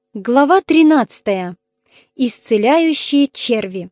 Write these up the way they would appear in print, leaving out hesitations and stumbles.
Глава 13. Исцеляющие черви.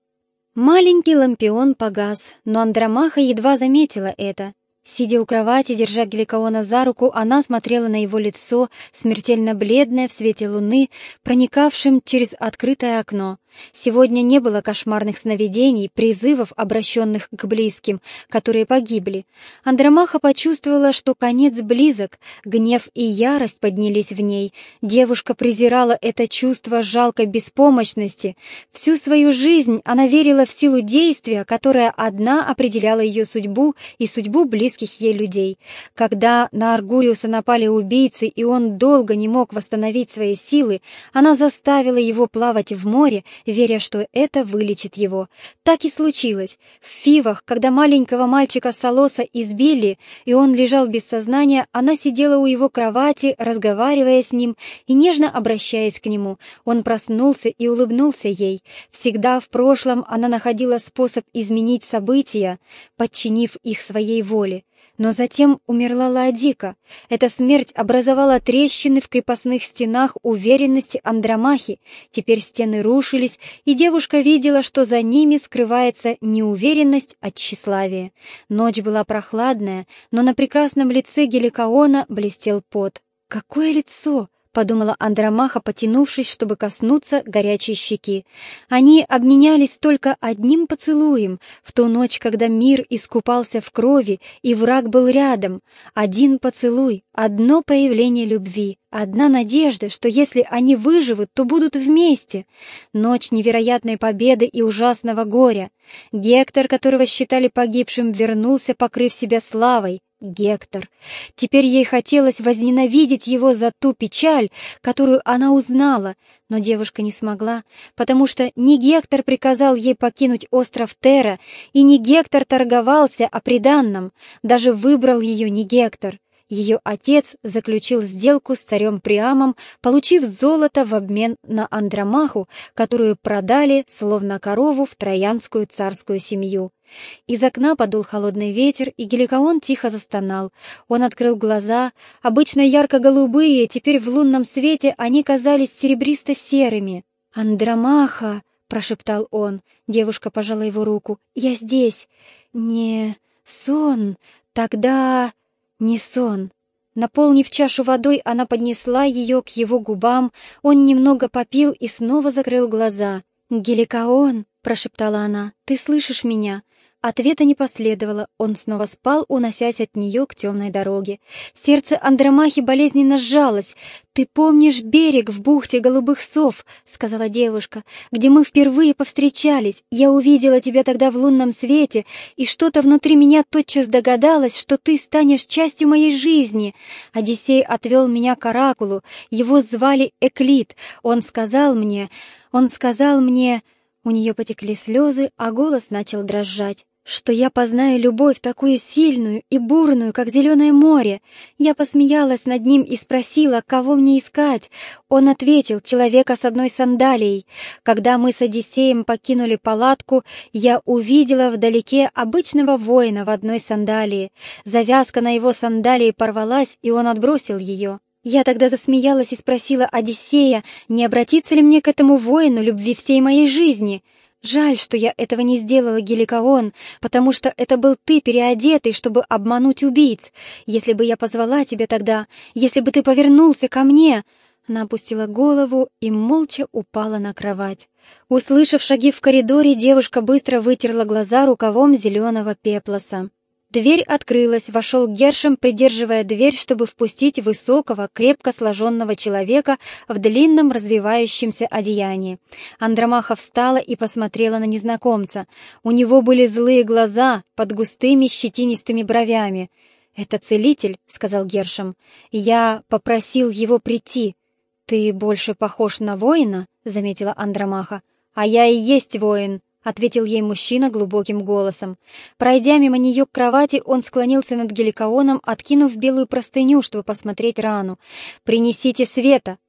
Маленький лампион погас, но Андромаха едва заметила это. Сидя у кровати, держа Геликоона за руку, она смотрела на его лицо, смертельно бледное в свете луны, проникавшем через открытое окно. Сегодня не было кошмарных сновидений, призывов, обращенных к близким, которые погибли. Андромаха почувствовала, что конец близок, гнев и ярость поднялись в ней. Девушка презирала это чувство жалкой беспомощности. Всю свою жизнь она верила в силу действия, которая одна определяла ее судьбу и судьбу близких ей людей. Когда на Аргуриуса напали убийцы, и он долго не мог восстановить свои силы, она заставила его плавать в море, веря, что это вылечит его. Так и случилось. В Фивах, когда маленького мальчика Салоса избили, и он лежал без сознания, она сидела у его кровати, разговаривая с ним и нежно обращаясь к нему. Он проснулся и улыбнулся ей. Всегда в прошлом она находила способ изменить события, подчинив их своей воле. Но затем умерла Лаодика. Эта смерть образовала трещины в крепостных стенах уверенности Андромахи. Теперь стены рушились, и девушка видела, что за ними скрывается не уверенность, а тщеславие. Ночь была прохладная, но на прекрасном лице Геликоона блестел пот. «Какое лицо!» — подумала Андромаха, потянувшись, чтобы коснуться горячей щеки. Они обменялись только одним поцелуем в ту ночь, когда мир искупался в крови, и враг был рядом. Один поцелуй, одно проявление любви, одна надежда, что если они выживут, то будут вместе. Ночь невероятной победы и ужасного горя. Гектор, которого считали погибшим, вернулся, покрыв себя славой. Гектор. Теперь ей хотелось возненавидеть его за ту печаль, которую она узнала, но девушка не смогла, потому что не Гектор приказал ей покинуть остров Терра, и не Гектор торговался о приданном, даже выбрал ее не Гектор. Ее отец заключил сделку с царем Приамом, получив золото в обмен на Андромаху, которую продали, словно корову, в троянскую царскую семью. Из окна подул холодный ветер, и Геликоон тихо застонал. Он открыл глаза, обычно ярко-голубые, теперь в лунном свете они казались серебристо-серыми. «Андромаха!» — прошептал он. Девушка пожала его руку. «Я здесь. Не сон. Тогда не сон». Наполнив чашу водой, она поднесла ее к его губам. Он немного попил и снова закрыл глаза. «Геликоон!» — прошептала она. «Ты слышишь меня?» Ответа не последовало, он снова спал, уносясь от нее к темной дороге. Сердце Андромахи болезненно сжалось. «Ты помнишь берег в бухте Голубых Сов?» — сказала девушка. «Где мы впервые повстречались. Я увидела тебя тогда в лунном свете, и что-то внутри меня тотчас догадалось, что ты станешь частью моей жизни. Одиссей отвел меня к оракулу. Его звали Эклид. Он сказал мне... У нее потекли слезы, а голос начал дрожать. Что я познаю любовь такую сильную и бурную, как зеленое море. Я посмеялась над ним и спросила, кого мне искать. Он ответил, человека с одной сандалией. Когда мы с Одиссеем покинули палатку, я увидела вдалеке обычного воина в одной сандалии. Завязка на его сандалии порвалась, и он отбросил ее. Я тогда засмеялась и спросила Одиссея, не обратиться ли мне к этому воину любви всей моей жизни. Жаль, что я этого не сделала, Геликоон, потому что это был ты, переодетый, чтобы обмануть убийц. Если бы я позвала тебя тогда, если бы ты повернулся ко мне...» Она опустила голову и молча упала на кровать. Услышав шаги в коридоре, девушка быстро вытерла глаза рукавом зеленого пеплоса. Дверь открылась, вошел Гершем, придерживая дверь, чтобы впустить высокого, крепко сложенного человека в длинном развивающемся одеянии. Андромаха встала и посмотрела на незнакомца. У него были злые глаза под густыми щетинистыми бровями. «Это целитель», — сказал Гершем. «Я попросил его прийти». «Ты больше похож на воина», — заметила Андромаха. «А я и есть воин», — ответил ей мужчина глубоким голосом. Пройдя мимо нее к кровати, он склонился над Геликооном, откинув белую простыню, чтобы посмотреть рану. «Принесите света!»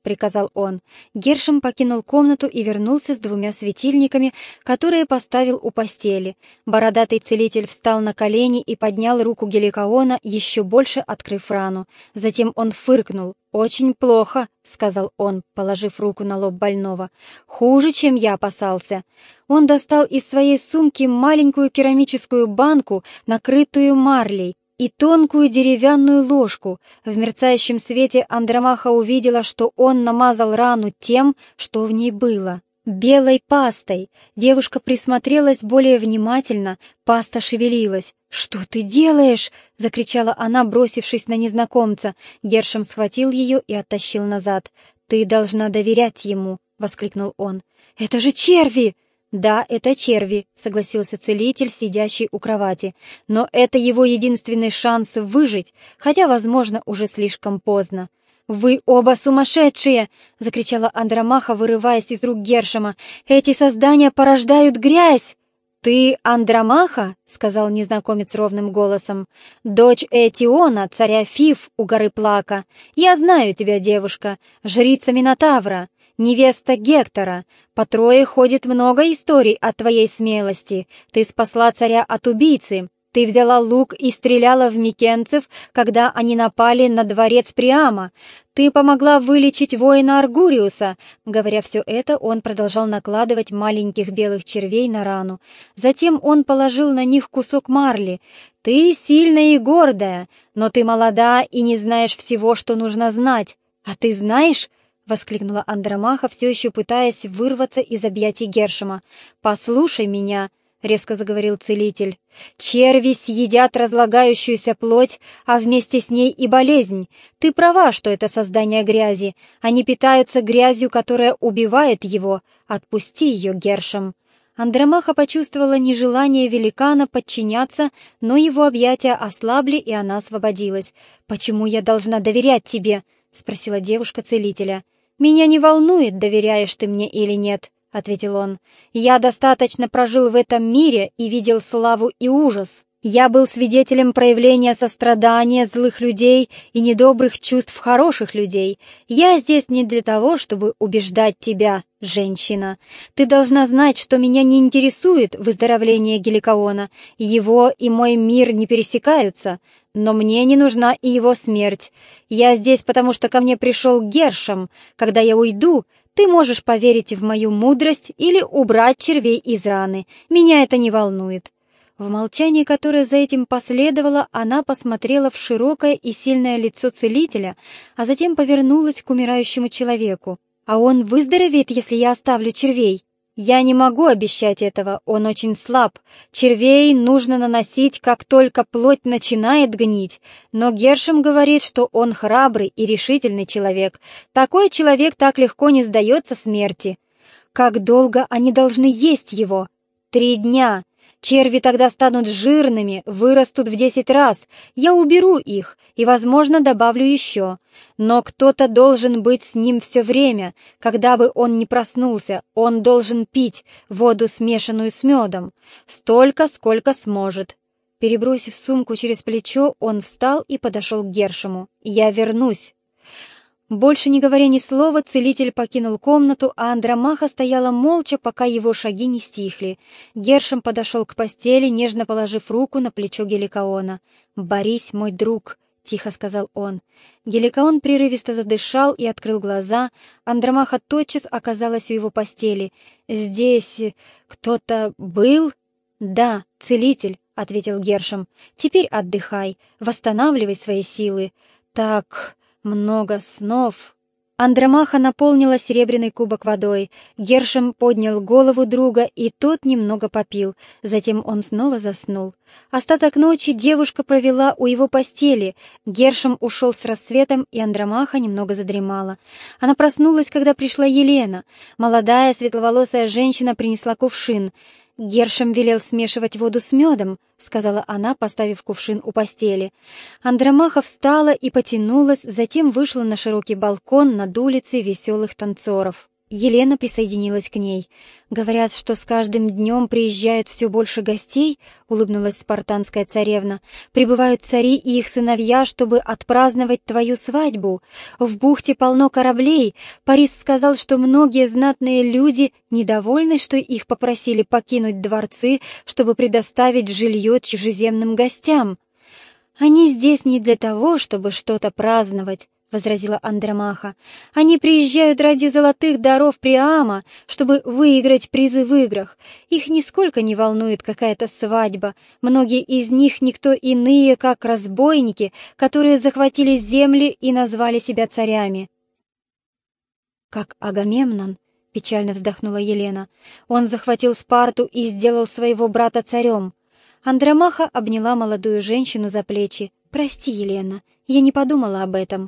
приказал он. Гершем покинул комнату и вернулся с 2 светильниками, которые поставил у постели. Бородатый целитель встал на колени и поднял руку Геликаона, еще больше открыв рану. Затем он фыркнул. «Очень плохо», — сказал он, положив руку на лоб больного. «Хуже, чем я опасался». Он достал из своей сумки маленькую керамическую банку, накрытую марлей, и тонкую деревянную ложку. В мерцающем свете Андромаха увидела, что он намазал рану тем, что в ней было. Белой пастой. Девушка присмотрелась более внимательно, паста шевелилась. «Что ты делаешь?» — закричала она, бросившись на незнакомца. Гершем схватил ее и оттащил назад. «Ты должна доверять ему!» — воскликнул он. «Это же черви!» «Да, это черви», — согласился целитель, сидящий у кровати. «Но это его единственный шанс выжить, хотя, возможно, уже слишком поздно». «Вы оба сумасшедшие!» — закричала Андромаха, вырываясь из рук Гершема. «Эти создания порождают грязь!» «Ты Андромаха?» — сказал незнакомец ровным голосом. «Дочь Этиона, царя Фиф у горы Плака. Я знаю тебя, девушка, жрица Минотавра, невеста Гектора. По Трое ходит много историй о твоей смелости. Ты спасла царя от убийцы. Ты взяла лук и стреляла в микенцев, когда они напали на дворец Приама. Ты помогла вылечить воина Аргуриуса». Говоря все это, он продолжал накладывать маленьких белых червей на рану. Затем он положил на них кусок марли. «Ты сильная и гордая, но ты молода и не знаешь всего, что нужно знать. А ты знаешь?» — воскликнула Андромаха, все еще пытаясь вырваться из объятий Гершема. «Послушай меня», — резко заговорил целитель. «Черви съедят разлагающуюся плоть, а вместе с ней и болезнь. Ты права, что это создание грязи. Они питаются грязью, которая убивает его. Отпусти ее, Гершем». Андромаха почувствовала нежелание великана подчиняться, но его объятия ослабли, и она освободилась. «Почему я должна доверять тебе?» — спросила девушка целителя. «Меня не волнует, доверяешь ты мне или нет», — ответил он. «Я достаточно прожил в этом мире и видел славу и ужас. Я был свидетелем проявления сострадания злых людей и недобрых чувств хороших людей. Я здесь не для того, чтобы убеждать тебя, женщина. Ты должна знать, что меня не интересует выздоровление Геликаона. Его и мой мир не пересекаются, но мне не нужна и его смерть. Я здесь, потому что ко мне пришел Гершем. Когда я уйду, ты можешь поверить в мою мудрость или убрать червей из раны. Меня это не волнует». В молчании, которое за этим последовало, она посмотрела в широкое и сильное лицо целителя, а затем повернулась к умирающему человеку. «А он выздоровеет, если я оставлю червей?» «Я не могу обещать этого, он очень слаб. Червей нужно наносить, как только плоть начинает гнить. Но Гершем говорит, что он храбрый и решительный человек. Такой человек так легко не сдается смерти». «Как долго они должны есть его?» 3 дня. Черви тогда станут жирными, вырастут в 10 раз. Я уберу их и, возможно, добавлю еще. Но кто-то должен быть с ним все время. Когда бы он ни проснулся, он должен пить воду, смешанную с медом. Столько, сколько сможет». Перебросив сумку через плечо, он встал и подошел к Гершему. «Я вернусь». Больше не говоря ни слова, целитель покинул комнату, а Андромаха стояла молча, пока его шаги не стихли. Гершем подошел к постели, нежно положив руку на плечо Геликаона. «Борись, мой друг», — тихо сказал он. Геликаон прерывисто задышал и открыл глаза. Андромаха тотчас оказалась у его постели. «Здесь кто-то был?» «Да, целитель», — ответил Гершем. «Теперь отдыхай, восстанавливай свои силы. Так... много снов». Андромаха наполнила серебряный кубок водой. Гершем поднял голову друга, и тот немного попил. Затем он снова заснул. Остаток ночи девушка провела у его постели. Гершем ушел с рассветом, и Андромаха немного задремала. Она проснулась, когда пришла Елена. Молодая светловолосая женщина принесла кувшин. «Гершем велел смешивать воду с медом», — сказала она, поставив кувшин у постели. Андромаха встала и потянулась, затем вышла на широкий балкон над улицей веселых танцоров. Елена присоединилась к ней. «Говорят, что с каждым днем приезжает все больше гостей», — улыбнулась спартанская царевна. «Прибывают цари и их сыновья, чтобы отпраздновать твою свадьбу. В бухте полно кораблей. Парис сказал, что многие знатные люди недовольны, что их попросили покинуть дворцы, чтобы предоставить жилье чужеземным гостям». «Они здесь не для того, чтобы что-то праздновать», — возразила Андромаха. «Они приезжают ради золотых даров Приама, чтобы выиграть призы в играх. Их нисколько не волнует какая-то свадьба. Многие из них никто иные, как разбойники, которые захватили земли и назвали себя царями». «Как Агамемнон», — печально вздохнула Елена. «Он захватил Спарту и сделал своего брата царем». Андромаха обняла молодую женщину за плечи. «Прости, Елена, я не подумала об этом».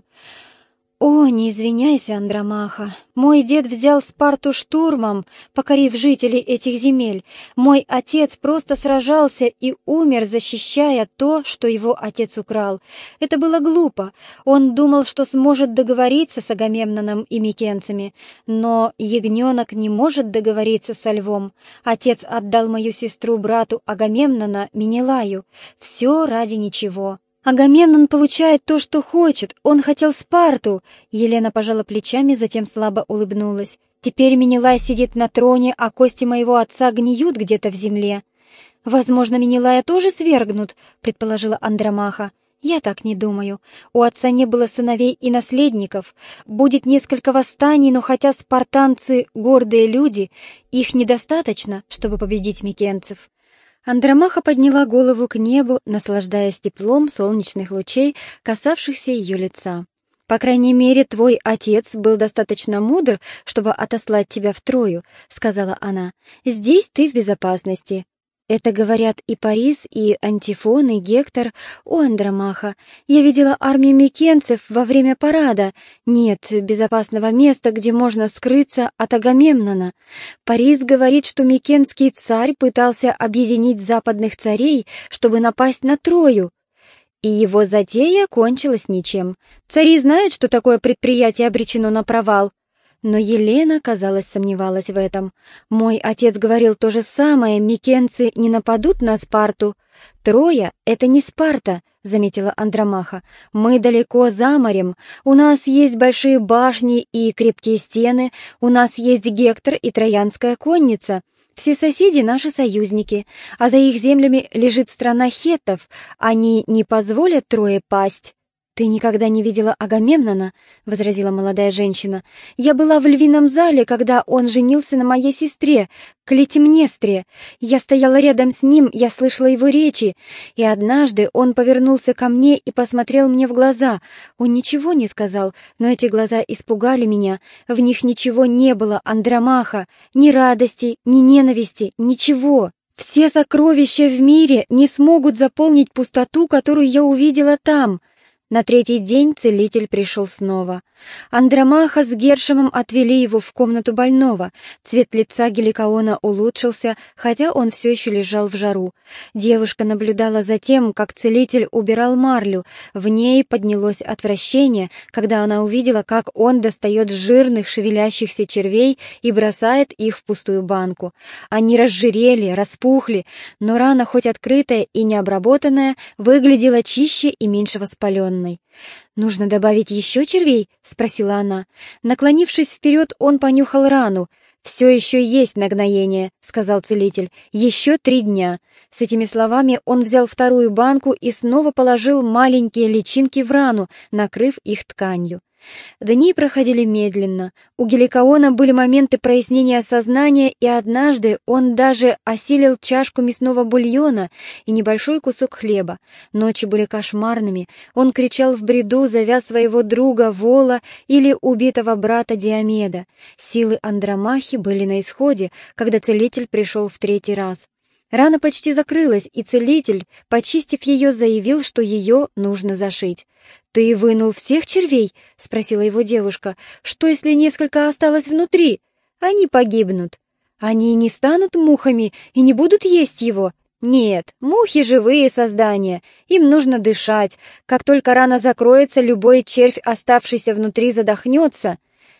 «О, не извиняйся, Андромаха. Мой дед взял Спарту штурмом, покорив жителей этих земель. Мой отец просто сражался и умер, защищая то, что его отец украл. Это было глупо. Он думал, что сможет договориться с Агамемноном и микенцами. Но ягненок не может договориться со львом. Отец отдал мою сестру брату Агамемнона, Менелаю. Все ради ничего». «Агамемнон получает то, что хочет. Он хотел Спарту!» Елена пожала плечами, затем слабо улыбнулась. «Теперь Менелай сидит на троне, а кости моего отца гниют где-то в земле». «Возможно, Менелая тоже свергнут», — предположила Андромаха. «Я так не думаю. У отца не было сыновей и наследников. Будет несколько восстаний, но хотя спартанцы — гордые люди, их недостаточно, чтобы победить микенцев». Андромаха подняла голову к небу, наслаждаясь теплом солнечных лучей, касавшихся ее лица. «По крайней мере, твой отец был достаточно мудр, чтобы отослать тебя в Трою», — сказала она. «Здесь ты в безопасности». Это говорят и Парис, и Антифон, и Гектор. О, Андромаха, я видела армию микенцев во время парада. Нет безопасного места, где можно скрыться от Агамемнона. Парис говорит, что микенский царь пытался объединить западных царей, чтобы напасть на Трою. И его затея кончилась ничем. Цари знают, что такое предприятие обречено на провал. Но Елена, казалось, сомневалась в этом. «Мой отец говорил то же самое, микенцы не нападут на Спарту». «Троя — это не Спарта», — заметила Андромаха. «Мы далеко за морем. У нас есть большие башни и крепкие стены, у нас есть Гектор и Троянская конница. Все соседи — наши союзники, а за их землями лежит страна хеттов. Они не позволят Трое пасть». «Ты никогда не видела Агамемнона?» — возразила молодая женщина. «Я была в львином зале, когда он женился на моей сестре, Клетимнестре. Я стояла рядом с ним, я слышала его речи, и однажды он повернулся ко мне и посмотрел мне в глаза. Он ничего не сказал, но эти глаза испугали меня. В них ничего не было, Андромаха, ни радости, ни ненависти, ничего. Все сокровища в мире не смогут заполнить пустоту, которую я увидела там». На третий день целитель пришел снова. Андромаха с Гершемом отвели его в комнату больного. Цвет лица Геликаона улучшился, хотя он все еще лежал в жару. Девушка наблюдала за тем, как целитель убирал марлю. В ней поднялось отвращение, когда она увидела, как он достает жирных шевелящихся червей и бросает их в пустую банку. Они разжирели, распухли, но рана, хоть открытая и необработанная, выглядела чище и меньше воспаленной. «Нужно добавить еще червей?» — спросила она. Наклонившись вперед, он понюхал рану. «Все еще есть нагноение», — сказал целитель. «Еще 3 дня». С этими словами он взял вторую банку и снова положил маленькие личинки в рану, накрыв их тканью. Дни проходили медленно. У Геликаона были моменты прояснения сознания, и однажды он даже осилил чашку мясного бульона и небольшой кусок хлеба. Ночи были кошмарными. Он кричал в бреду, зовя своего друга Вола или убитого брата Диомеда. Силы Андромахи были на исходе, когда целитель пришел в 3-й раз. Рана почти закрылась, и целитель, почистив ее, заявил, что ее нужно зашить. «Ты вынул всех червей?» — спросила его девушка. «Что, если несколько осталось внутри? Они погибнут. Они не станут мухами и не будут есть его?» «Нет, мухи — живые создания, им нужно дышать. Как только рана закроется, любой червь, оставшийся внутри, задохнется».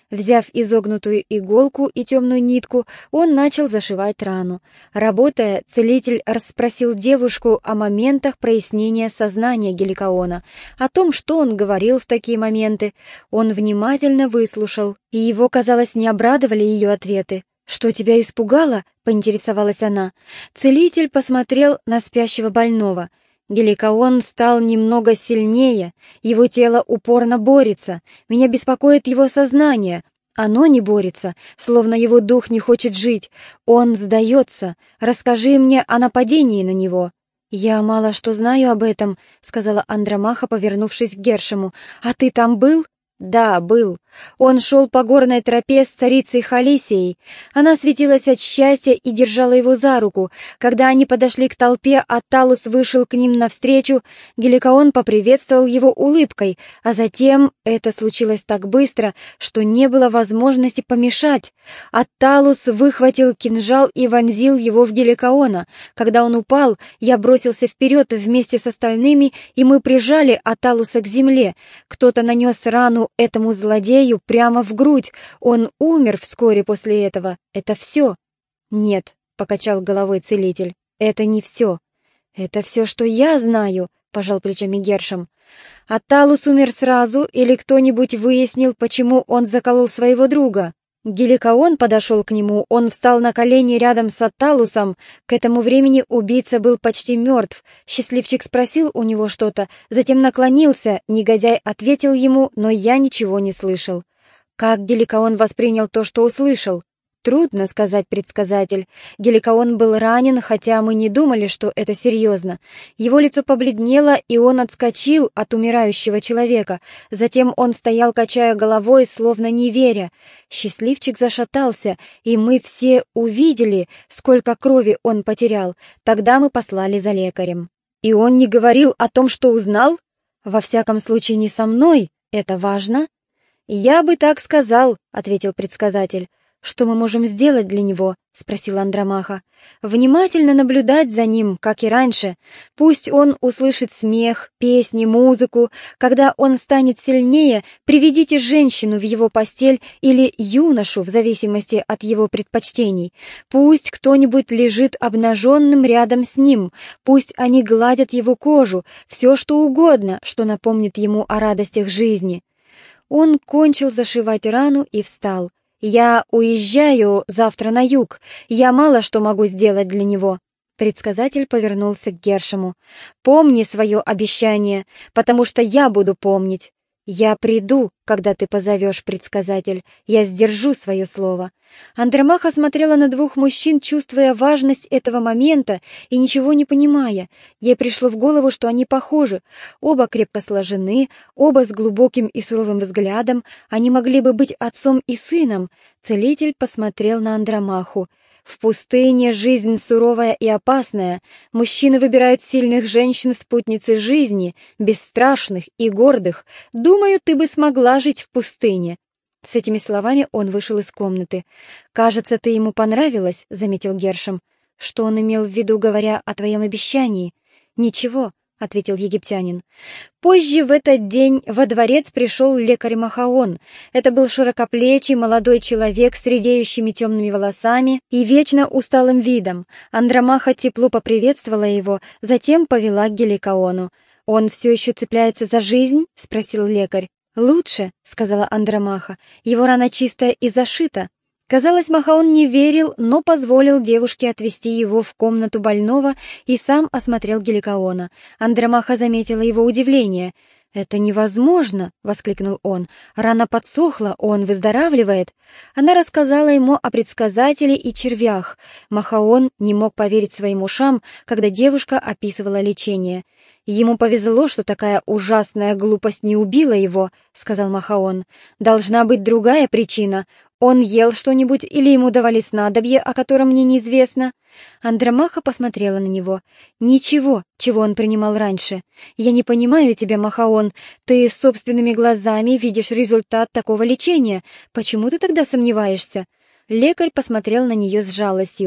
Взяв изогнутую иголку и темную нитку, он начал зашивать рану. Работая, целитель расспросил девушку о моментах прояснения сознания Геликоона, о том, что он говорил в такие моменты. Он внимательно выслушал, и его, казалось, не обрадовали ее ответы. «Что тебя испугало?» — поинтересовалась она. Целитель посмотрел на спящего больного. Геликоон стал немного сильнее, его тело упорно борется, меня беспокоит его сознание. Оно не борется, словно его дух не хочет жить. Он сдается. Расскажи мне о нападении на него». «Я мало что знаю об этом», — сказала Андромаха, повернувшись к Гершему. «А ты там был?» «Да, был. Он шел по горной тропе с царицей Халисией. Она светилась от счастья и держала его за руку. Когда они подошли к толпе, а Талус вышел к ним навстречу, Геликоон поприветствовал его улыбкой, а затем это случилось так быстро, что не было возможности помешать. Атталус выхватил кинжал и вонзил его в Геликоона. Когда он упал, я бросился вперед вместе с остальными, и мы прижали Атталуса к земле. Кто-то нанес рану этому злодею прямо в грудь. Он умер вскоре после этого. Это все. «Нет», — покачал головой целитель, — «это не все». «Это все, что я знаю», — пожал плечами Гершем. «Атталус умер сразу, или кто-нибудь выяснил, почему он заколол своего друга?» Геликоон подошел к нему, он встал на колени рядом с Атталусом. К этому времени убийца был почти мертв. Счастливчик спросил у него что-то, затем наклонился, негодяй ответил ему, но я ничего не слышал. Как Геликоон воспринял то, что услышал? Трудно сказать, предсказатель. Геликоон был ранен, хотя мы не думали, что это серьезно. Его лицо побледнело, и он отскочил от умирающего человека. Затем он стоял, качая головой, словно не веря. Счастливчик зашатался, и мы все увидели, сколько крови он потерял. Тогда мы послали за лекарем. И он не говорил о том, что узнал? Во всяком случае, не со мной. Это важно? «Я бы так сказал», — ответил предсказатель. «Что мы можем сделать для него?» — спросила Андромаха. «Внимательно наблюдать за ним, как и раньше. Пусть он услышит смех, песни, музыку. Когда он станет сильнее, приведите женщину в его постель или юношу, в зависимости от его предпочтений. Пусть кто-нибудь лежит обнаженным рядом с ним. Пусть они гладят его кожу. Все, что угодно, что напомнит ему о радостях жизни». Он кончил зашивать рану и встал. «Я уезжаю завтра на юг. Я мало что могу сделать для него». Предсказатель повернулся к Гершему. «Помни свое обещание, потому что я буду помнить. Я приду, когда ты позовешь, предсказатель. Я сдержу свое слово». Андромаха смотрела на двух мужчин, чувствуя важность этого момента и ничего не понимая. Ей пришло в голову, что они похожи. Оба крепко сложены, оба с глубоким и суровым взглядом. Они могли бы быть отцом и сыном. Целитель посмотрел на Андромаху. «В пустыне жизнь суровая и опасная. Мужчины выбирают сильных женщин в спутнице жизни, бесстрашных и гордых. Думаю, ты бы смогла жить в пустыне». С этими словами он вышел из комнаты. «Кажется, ты ему понравилась», — заметил Гершем. «Что он имел в виду, говоря о твоем обещании?» «Ничего», — ответил египтянин. Позже в этот день во дворец пришел лекарь Махаон. Это был широкоплечий молодой человек с редеющими темными волосами и вечно усталым видом. Андромаха тепло поприветствовала его, затем повела к Геликоону. «Он все еще цепляется за жизнь?» — спросил лекарь. «Лучше», — сказала Андромаха, — «его рана чистая и зашита». Казалось, Махаон не верил, но позволил девушке отвести его в комнату больного и сам осмотрел Геликоона. Андромаха заметила его удивление. «Это невозможно!» — воскликнул он. «Рана подсохла, он выздоравливает!» Она рассказала ему о предсказателе и червях. Махаон не мог поверить своим ушам, когда девушка описывала лечение. «Ему повезло, что такая ужасная глупость не убила его», — сказал Махаон. «Должна быть другая причина. Он ел что-нибудь или ему давали снадобье, о котором мне неизвестно?» Андромаха посмотрела на него. «Ничего, чего он принимал раньше. Я не понимаю тебя, Махаон. Ты собственными глазами видишь результат такого лечения. Почему ты тогда сомневаешься?» Лекарь посмотрел на нее с жалостью.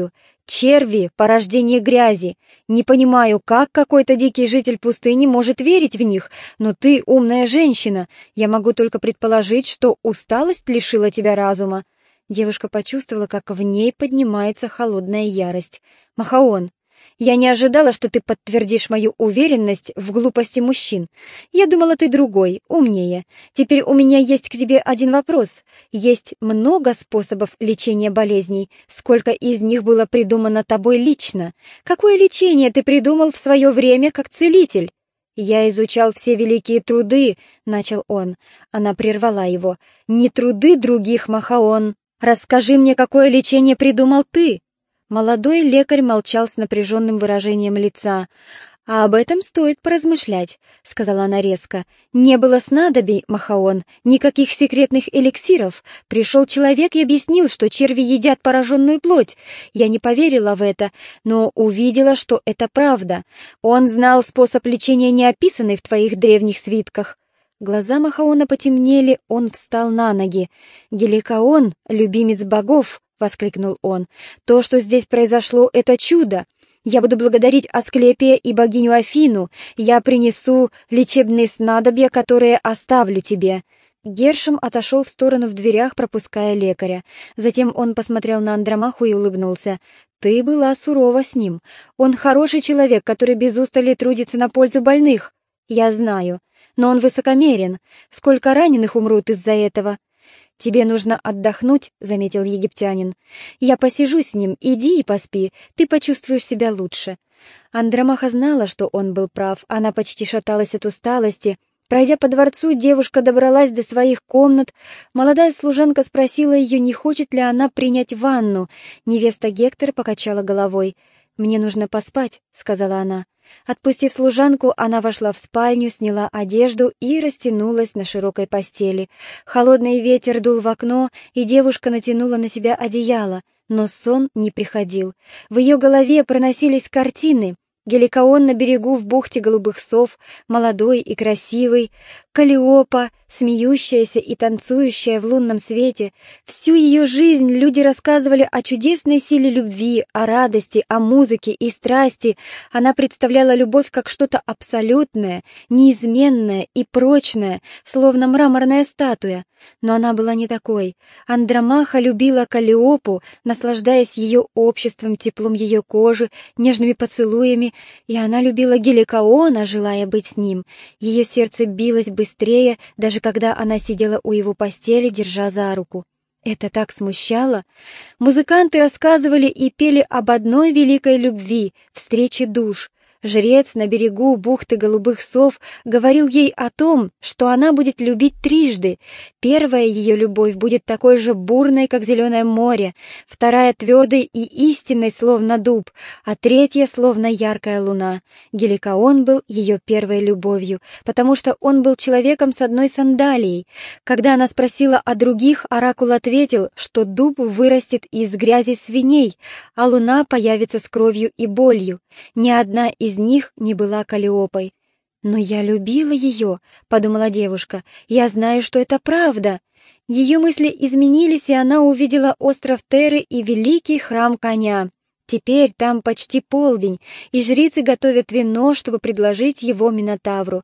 Черви — порождение грязи. Не понимаю, как какой-то дикий житель пустыни может верить в них, но ты умная женщина. Я могу только предположить, что усталость лишила тебя разума». Девушка почувствовала, как в ней поднимается холодная ярость. «Махаон, я не ожидала, что ты подтвердишь мою уверенность в глупости мужчин. Я думала, ты другой, умнее. Теперь у меня есть к тебе один вопрос. Есть много способов лечения болезней. Сколько из них было придумано тобой лично? Какое лечение ты придумал в свое время как целитель?» «Я изучал все великие труды», — начал он. Она прервала его. «Не труды других, Махаон. Расскажи мне, какое лечение придумал ты?» Молодой лекарь молчал с напряженным выражением лица. «А об этом стоит поразмышлять», — сказала она резко. «Не было снадобий, Махаон, никаких секретных эликсиров. Пришел человек и объяснил, что черви едят пораженную плоть. Я не поверила в это, но увидела, что это правда. Он знал способ лечения, не описанный в твоих древних свитках». Глаза Махаона потемнели, он встал на ноги. «Геликаон, любимец богов!» — воскликнул он. «То, что здесь произошло, — это чудо! Я буду благодарить Асклепия и богиню Афину. Я принесу лечебные снадобья, которые оставлю тебе». Гершем отошел в сторону в дверях, пропуская лекаря. Затем он посмотрел на Андромаху и улыбнулся. «Ты была сурова с ним. Он хороший человек, который без устали трудится на пользу больных. Я знаю. Но он высокомерен. Сколько раненых умрут из-за этого?» «Тебе нужно отдохнуть», — заметил египтянин. «Я посижу с ним, иди и поспи, ты почувствуешь себя лучше». Андромаха знала, что он был прав, она почти шаталась от усталости. Пройдя по дворцу, девушка добралась до своих комнат. Молодая служанка спросила ее, не хочет ли она принять ванну. Невеста Гектора покачала головой. «Мне нужно поспать», — сказала она. Отпустив служанку, она вошла в спальню, сняла одежду и растянулась на широкой постели. Холодный ветер дул в окно, и девушка натянула на себя одеяло, но сон не приходил. В ее голове проносились картины. Геликаон на берегу в бухте голубых сов, молодой и красивый, Каллиопа, смеющаяся и танцующая в лунном свете. Всю ее жизнь люди рассказывали о чудесной силе любви, о радости, о музыке и страсти. Она представляла любовь как что-то абсолютное, неизменное и прочное, словно мраморная статуя. Но она была не такой. Андромаха любила Каллиопу, наслаждаясь ее обществом, теплом ее кожи, нежными поцелуями, и она любила Геликаона, желая быть с ним. Ее сердце билось быстрее, даже когда она сидела у его постели, держа за руку. Это так смущало. Музыканты рассказывали и пели об одной великой любви — встрече душ. Жрец на берегу бухты голубых сов говорил ей о том, что она будет любить трижды. Первая ее любовь будет такой же бурной, как зеленое море, вторая твердой и истинной, словно дуб, а третья, словно яркая луна. Геликаон был ее первой любовью, потому что он был человеком с одной сандалией. Когда она спросила о других, оракул ответил, что дуб вырастет из грязи свиней, а луна появится с кровью и болью. Ни одна из них не была Каллиопой. «Но я любила ее», — подумала девушка. «Я знаю, что это правда». Ее мысли изменились, и она увидела остров Терры и великий храм коня. Теперь там почти полдень, и жрицы готовят вино, чтобы предложить его Минотавру.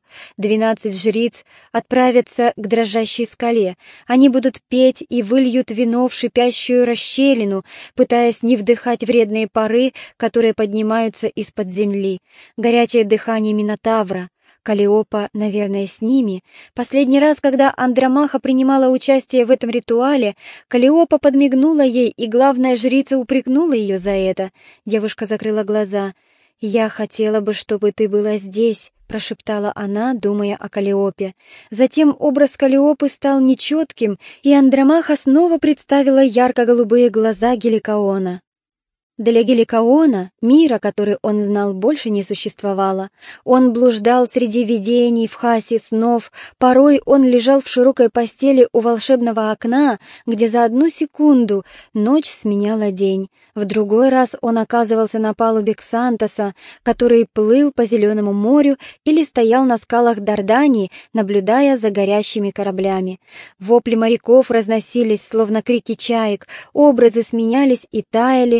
12 жриц отправятся к дрожащей скале. Они будут петь и выльют вино в шипящую расщелину, пытаясь не вдыхать вредные пары, которые поднимаются из-под земли. Горячее дыхание Минотавра. Каллиопа, наверное, с ними. Последний раз, когда Андромаха принимала участие в этом ритуале, Каллиопа подмигнула ей, и главная жрица упрекнула ее за это. Девушка закрыла глаза. «Я хотела бы, чтобы ты была здесь», — прошептала она, думая о Каллиопе. Затем образ Каллиопы стал нечетким, и Андромаха снова представила ярко-голубые глаза Геликаона. Для Геликаона, мира, который он знал, больше не существовало. Он блуждал среди видений в хасе снов, порой он лежал в широкой постели у волшебного окна, где за одну секунду ночь сменяла день. В другой раз он оказывался на палубе Ксантоса, который плыл по Зеленому морю или стоял на скалах Дардании, наблюдая за горящими кораблями. Вопли моряков разносились, словно крики чаек, образы сменялись и таяли.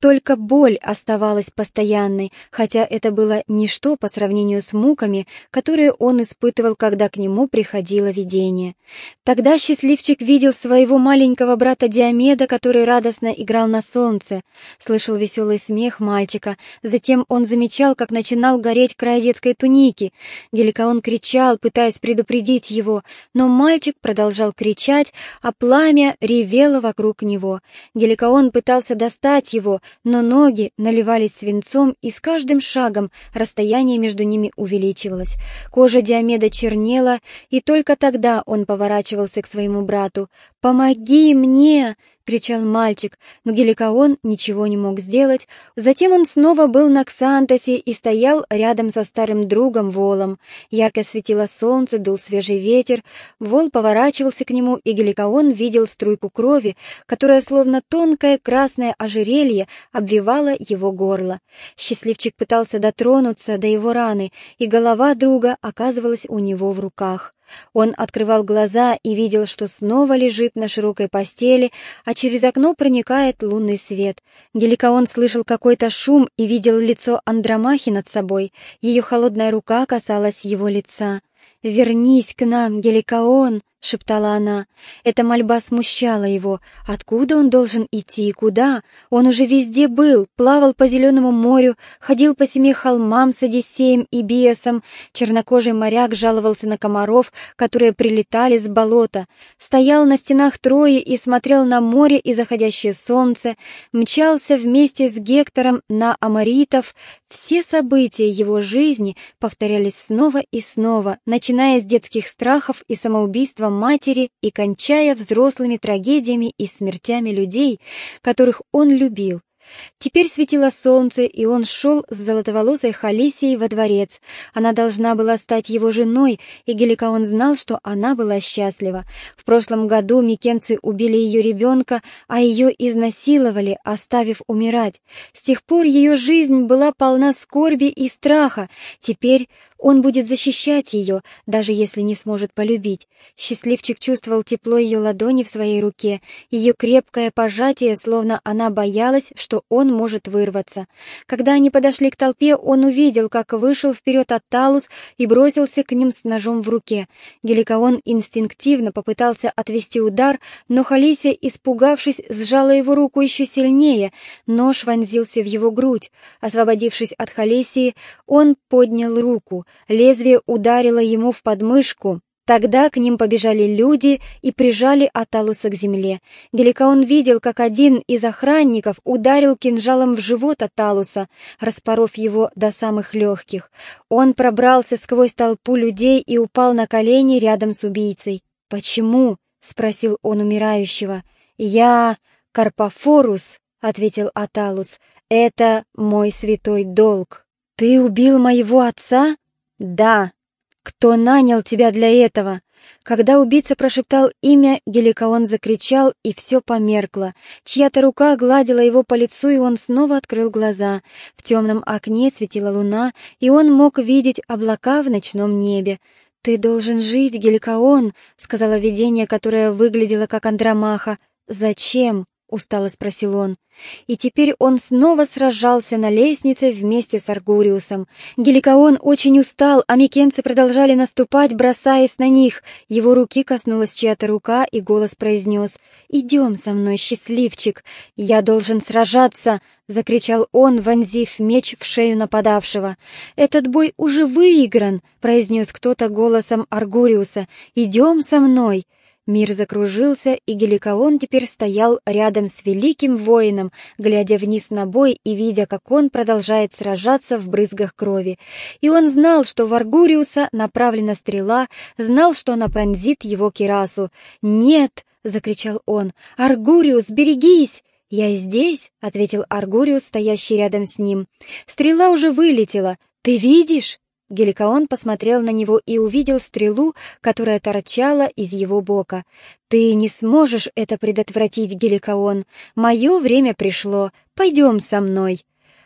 Только боль оставалась постоянной, хотя это было ничто по сравнению с муками, которые он испытывал, когда к нему приходило видение. Тогда счастливчик видел своего маленького брата Диомеда, который радостно играл на солнце, слышал веселый смех мальчика, затем он замечал, как начинал гореть край детской туники. Геликоон кричал, пытаясь предупредить его, но мальчик продолжал кричать, а пламя ревело вокруг него. Геликоон пытался достать его, но ноги наливались свинцом, и с каждым шагом расстояние между ними увеличивалось. Кожа Диомеда чернела, и только тогда он поворачивался к своему брату. «Помоги мне!» — кричал мальчик, но Геликоон ничего не мог сделать. Затем он снова был на Ксантосе и стоял рядом со старым другом Волом. Ярко светило солнце, дул свежий ветер. Вол поворачивался к нему, и Геликоон видел струйку крови, которая словно тонкое красное ожерелье обвивала его горло. Счастливчик пытался дотронуться до его раны, и голова друга оказывалась у него в руках. Он открывал глаза и видел, что снова лежит на широкой постели, а через окно проникает лунный свет. Геликоон слышал какой-то шум и видел лицо Андромахи над собой. Ее холодная рука касалась его лица. «Вернись к нам, Геликоон!» — шептала она. Эта мольба смущала его. Откуда он должен идти и куда? Он уже везде был, плавал по зеленому морю, ходил по семи холмам с Одиссеем и Биасом. Чернокожий моряк жаловался на комаров, которые прилетали с болота. Стоял на стенах Трои и смотрел на море и заходящее солнце. Мчался вместе с Гектором на аморитов. Все события его жизни повторялись снова и снова, начиная с детских страхов и самоубийства матери и кончая взрослыми трагедиями и смертями людей, которых он любил. Теперь светило солнце, и он шел с золотоволосой Халисией во дворец. Она должна была стать его женой, и Геликоон знал, что она была счастлива. В прошлом году микенцы убили ее ребенка, а ее изнасиловали, оставив умирать. С тех пор ее жизнь была полна скорби и страха. Теперь он будет защищать ее, даже если не сможет полюбить. Счастливчик чувствовал тепло ее ладони в своей руке, ее крепкое пожатие, словно она боялась, что он может вырваться. Когда они подошли к толпе, он увидел, как вышел вперед Атталус и бросился к ним с ножом в руке. Геликоон инстинктивно попытался отвести удар, но Халисия, испугавшись, сжала его руку еще сильнее. Нож вонзился в его грудь. Освободившись от Халисии, он поднял руку. Лезвие ударило ему в подмышку. Тогда к ним побежали люди и прижали Атталуса к земле. Геликоон видел, как один из охранников ударил кинжалом в живот Атталуса, распоров его до самых легких. Он пробрался сквозь толпу людей и упал на колени рядом с убийцей. «Почему?» — спросил он умирающего. «Я Карпофорус», — ответил Атталус. «Это мой святой долг». «Ты убил моего отца?» «Да». «Кто нанял тебя для этого?» Когда убийца прошептал имя, Геликоон закричал, и все померкло. Чья-то рука гладила его по лицу, и он снова открыл глаза. В темном окне светила луна, и он мог видеть облака в ночном небе. «Ты должен жить, Геликоон», — сказала видение, которое выглядело как Андромаха. «Зачем?» — устало спросил он. И теперь он снова сражался на лестнице вместе с Аргуриусом. Геликоон очень устал, а микенцы продолжали наступать, бросаясь на них. Его руки коснулась чья-то рука, и голос произнес: «Идем со мной, счастливчик! Я должен сражаться!» — закричал он, вонзив меч в шею нападавшего. «Этот бой уже выигран!» — произнес кто-то голосом Аргуриуса. «Идем со мной!» Мир закружился, и Геликоон теперь стоял рядом с великим воином, глядя вниз на бой и видя, как он продолжает сражаться в брызгах крови. И он знал, что в Аргуриуса направлена стрела, знал, что она пронзит его кирасу. «Нет!» — закричал он. «Аргуриус, берегись!» «Я здесь!» — ответил Аргуриус, стоящий рядом с ним. «Стрела уже вылетела. Ты видишь?» Геликоон посмотрел на него и увидел стрелу, которая торчала из его бока. «Ты не сможешь это предотвратить, Геликоон. Мое время пришло. Пойдем со мной».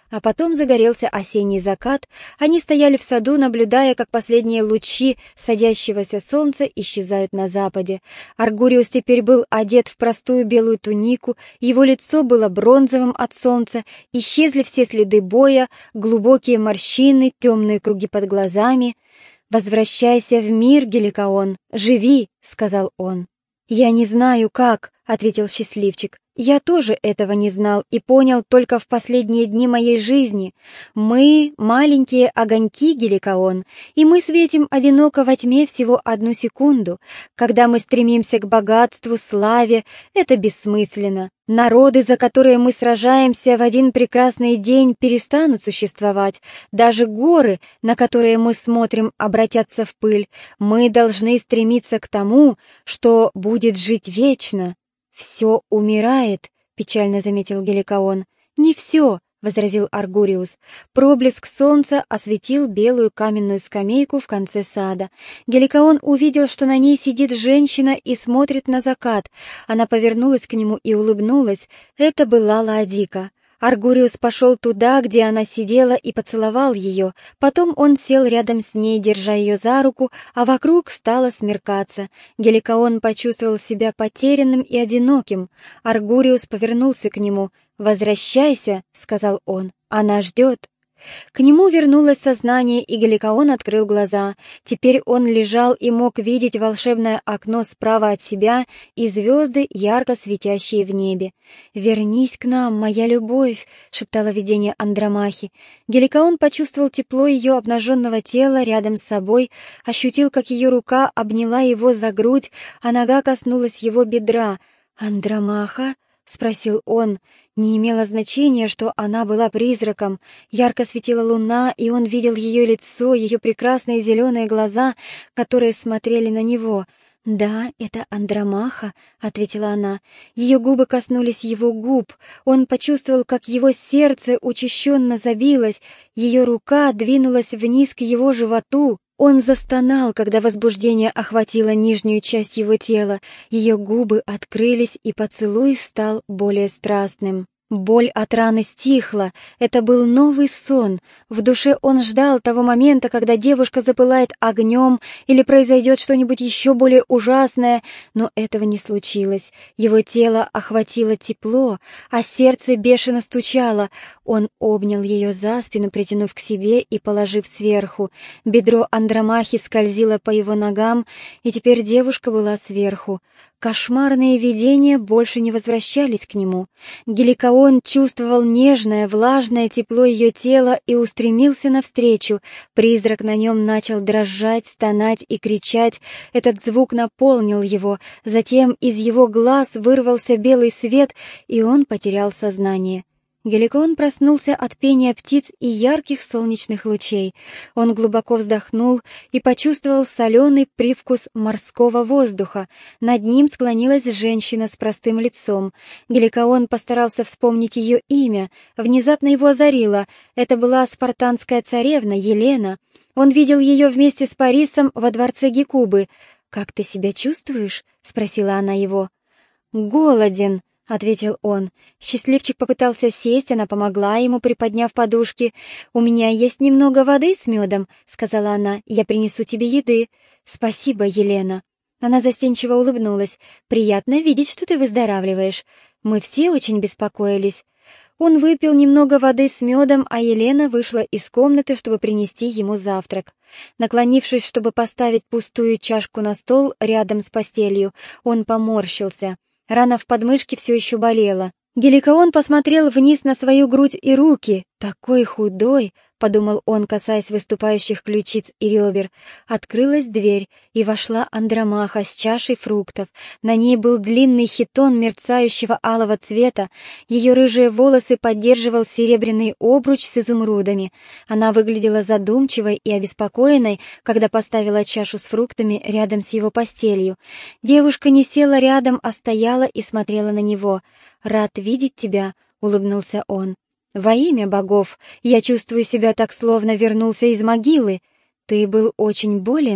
А потом загорелся осенний закат, они стояли в саду, наблюдая, как последние лучи садящегося солнца исчезают на западе. Аргуриус теперь был одет в простую белую тунику, его лицо было бронзовым от солнца, исчезли все следы боя, глубокие морщины, темные круги под глазами. «Возвращайся в мир, Геликоон, живи», — сказал он. «Я не знаю, как», — ответил счастливчик. «Я тоже этого не знал и понял только в последние дни моей жизни. Мы — маленькие огоньки, Геликоон, и мы светим одиноко во тьме всего 1 секунду. Когда мы стремимся к богатству, славе, это бессмысленно. Народы, за которые мы сражаемся, в один прекрасный день перестанут существовать. Даже горы, на которые мы смотрим, обратятся в пыль. Мы должны стремиться к тому, что будет жить вечно». «Все умирает», — печально заметил Геликоон. «Не все», — возразил Аргуриус. Проблеск солнца осветил белую каменную скамейку в конце сада. Геликоон увидел, что на ней сидит женщина и смотрит на закат. Она повернулась к нему и улыбнулась. Это была Лаодика. Аргуриус пошел туда, где она сидела, и поцеловал ее. Потом он сел рядом с ней, держа ее за руку, а вокруг стало смеркаться. Геликоон почувствовал себя потерянным и одиноким. Аргуриус повернулся к нему. «Возвращайся», — сказал он, — «она ждет». К нему вернулось сознание, и Геликоон открыл глаза. Теперь он лежал и мог видеть волшебное окно справа от себя и звезды, ярко светящие в небе. «Вернись к нам, моя любовь», — шептало видение Андромахи. Геликоон почувствовал тепло ее обнаженного тела рядом с собой, ощутил, как ее рука обняла его за грудь, а нога коснулась его бедра. «Андромаха?» — спросил он. Не имело значения, что она была призраком. Ярко светила луна, и он видел ее лицо, ее прекрасные зеленые глаза, которые смотрели на него. «Да, это Андромаха», — ответила она. Ее губы коснулись его губ. Он почувствовал, как его сердце учащенно забилось. Ее рука двинулась вниз к его животу. Он застонал, когда возбуждение охватило нижнюю часть его тела. Ее губы открылись, и поцелуй стал более страстным. Боль от раны стихла. Это был новый сон. В душе он ждал того момента, когда девушка запылает огнем или произойдет что-нибудь еще более ужасное, но этого не случилось. Его тело охватило тепло, а сердце бешено стучало. Он обнял ее за спину, притянув к себе и положив сверху. Бедро Андромахи скользило по его ногам, и теперь девушка была сверху. Кошмарные видения больше не возвращались к нему. Геликоон чувствовал нежное, влажное тепло ее тела и устремился навстречу. Призрак на нем начал дрожать, стонать и кричать. Этот звук наполнил его. Затем из его глаз вырвался белый свет, и он потерял сознание. Геликоон проснулся от пения птиц и ярких солнечных лучей. Он глубоко вздохнул и почувствовал соленый привкус морского воздуха. Над ним склонилась женщина с простым лицом. Геликоон постарался вспомнить ее имя. Внезапно его озарило. Это была спартанская царевна Елена. Он видел ее вместе с Парисом во дворце Гекубы. «Как ты себя чувствуешь?» — спросила она его. «Голоден», — ответил он. Счастливчик попытался сесть, она помогла ему, приподняв подушки. «У меня есть немного воды с медом», — сказала она. «Я принесу тебе еды». «Спасибо, Елена». Она застенчиво улыбнулась. «Приятно видеть, что ты выздоравливаешь. Мы все очень беспокоились». Он выпил немного воды с медом, а Елена вышла из комнаты, чтобы принести ему завтрак. Наклонившись, чтобы поставить пустую чашку на стол рядом с постелью, он поморщился. Рана в подмышке все еще болела. Геликоон посмотрел вниз на свою грудь и руки. «Такой худой!» — подумал он, касаясь выступающих ключиц и ребер. Открылась дверь, и вошла Андромаха с чашей фруктов. На ней был длинный хитон мерцающего алого цвета. Ее рыжие волосы поддерживал серебряный обруч с изумрудами. Она выглядела задумчивой и обеспокоенной, когда поставила чашу с фруктами рядом с его постелью. Девушка не села рядом, а стояла и смотрела на него. «Рад видеть тебя», — улыбнулся он. «Во имя богов, я чувствую себя так, словно вернулся из могилы. Ты был очень болен?» —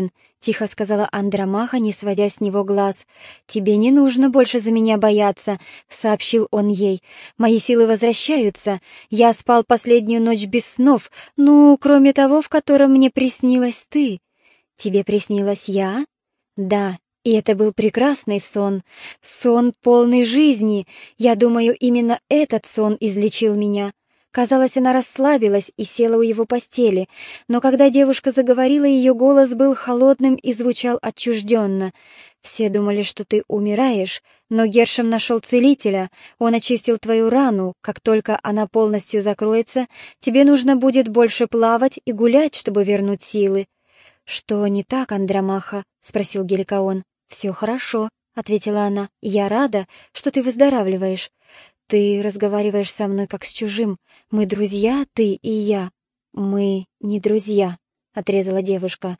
тихо сказала Андромаха, не сводя с него глаз. «Тебе не нужно больше за меня бояться», — сообщил он ей. «Мои силы возвращаются. Я спал последнюю ночь без снов, ну, кроме того, в котором мне приснилась ты». «Тебе приснилась я?» «Да, и это был прекрасный сон. Сон полный жизни. Я думаю, именно этот сон излечил меня». Казалось, она расслабилась и села у его постели, но когда девушка заговорила, ее голос был холодным и звучал отчужденно. «Все думали, что ты умираешь, но Гершем нашел целителя. Он очистил твою рану. Как только она полностью закроется, тебе нужно будет больше плавать и гулять, чтобы вернуть силы». «Что не так, Андромаха?» — спросил Геликаон. «Все хорошо», — ответила она. «Я рада, что ты выздоравливаешь. Ты разговариваешь со мной как с чужим. Мы друзья, ты и я». «Мы не друзья», — отрезала девушка.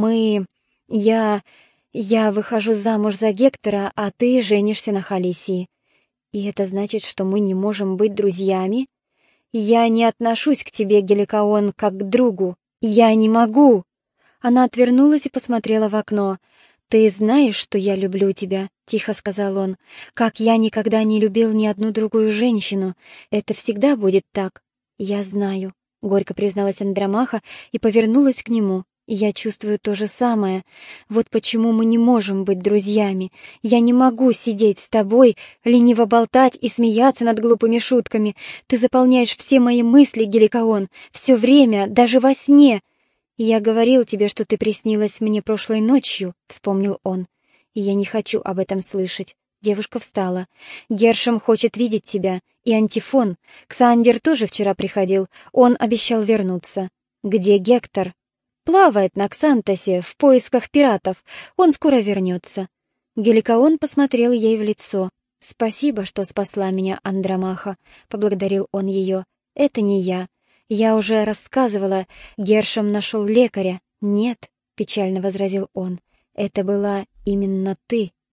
Я выхожу замуж за Гектора, а ты женишься на Халисии. И это значит, что мы не можем быть друзьями? Я не отношусь к тебе, Геликаон, как к другу. Я не могу». Она отвернулась и посмотрела в окно. «Ты знаешь, что я люблю тебя», — тихо сказал он, «как я никогда не любил ни одну другую женщину. Это всегда будет так». «Я знаю», — горько призналась Андромаха и повернулась к нему. «Я чувствую то же самое. Вот почему мы не можем быть друзьями. Я не могу сидеть с тобой, лениво болтать и смеяться над глупыми шутками. Ты заполняешь все мои мысли, Геликаон, все время, даже во сне». «Я говорил тебе, что ты приснилась мне прошлой ночью», — вспомнил он. «И я не хочу об этом слышать». Девушка встала. «Гершем хочет видеть тебя. И Антифон. Ксандер тоже вчера приходил. Он обещал вернуться». «Где Гектор?» «Плавает на Ксантосе, в поисках пиратов. Он скоро вернется». Геликаон посмотрел ей в лицо. «Спасибо, что спасла меня, Андромаха», — поблагодарил он ее. «Это не я. Я уже рассказывала, Гершем нашел лекаря». «Нет», — печально возразил он, — «это была именно ты».